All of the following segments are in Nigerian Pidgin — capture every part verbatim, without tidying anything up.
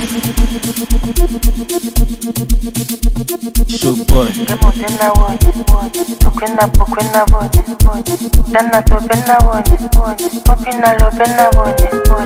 So boy. Ngebotela wona, ukwenda pokwenda bona, dana topenda wona, popina lopenda wona.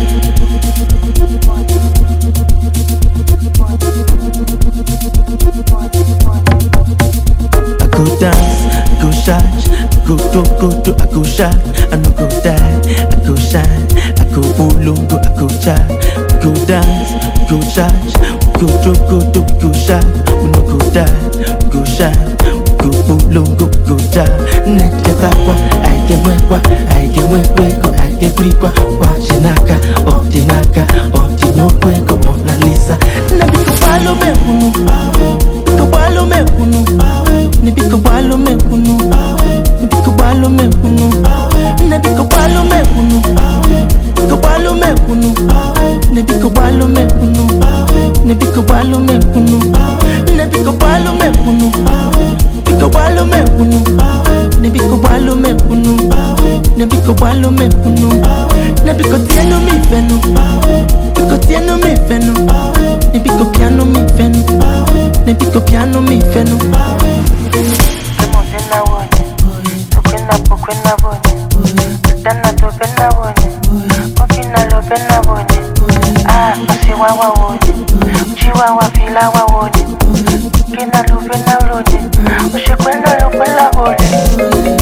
I go dance, I go shine, I go do, go do, I go shine, I no go die, I go shine, I go ulungu, I go shine, I go dance, I go shine, I go do, go do, go shine, we no go die, we go shine, we go ulungu, go shine. Neke takwa, I get wekwa, I get weko, I get brikwa, wachinaka, otinaka, otinyokweko, Mona Lisa. Nabi kupalo me unu, kupalo me unu. Nibi kubalo me unu, nibi kubalo me unu, nibi kubalo me unu, kubalo me unu, nibi kubalo me unu, nibi kubalo me unu, nibi kubalo me unu, kubalo me unu, nibi kubalo me unu, nibi kubalo me unu, nibi kotieno mi fenu, kotieno mi fenu, nibi kopiano mi fenu, nibi kopiano mi fenu. Ngebotela wona, ukwenda pokwenda bona, dana topenda wona, popina lopenda wona. Ah, usiwawa wona, uchiwawa filawa wona, kina lopenda wona, ushikwenda lopenda wona.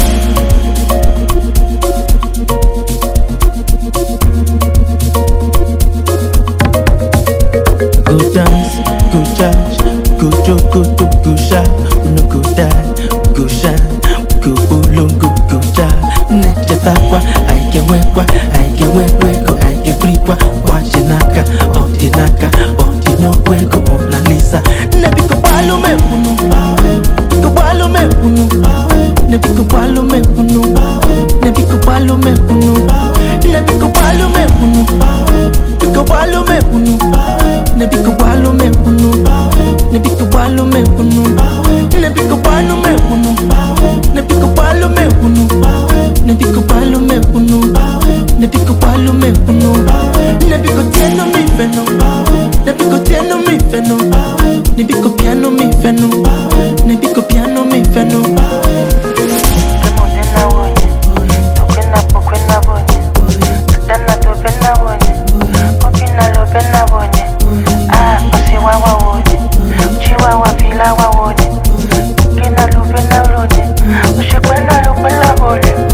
Go dance, go charge, go do, go do, go shine, we no go die, we go shine, we go ulungu, go shine. Neke takwa, I get wekwa, I get weko, I get brikwa, wachinaka, otinaka, otinyokweko, Mona Lisa. Nebi kubalo me unu, kubalo me unu, nebi kubalo me unu, nebi kubalo me unu, nebi kubalo me unu, kubalo me unu. Nebi kubalo me unu, nebi kubalo me unu, nebi kubalo me unu, nebi kubalo me unu, nebi kubalo me unu, nebi kubalo me unu, nebi kotieno mi fenu, nebi kotieno mi fenu, nebi kopiano mi fenu, nebi kopiano mi fenu. Ngebotela wona, ukwenda pokwenda bona, dana topenda wona, popina lopenda wona. Ah, usiwawa wona, uchiwawa filawa wona, kina lopenda wona, ushikwenda lopenda wona.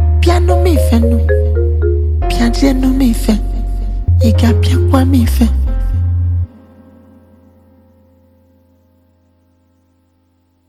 Piano mi fe, piano mi fe, iga piakwa mi fe.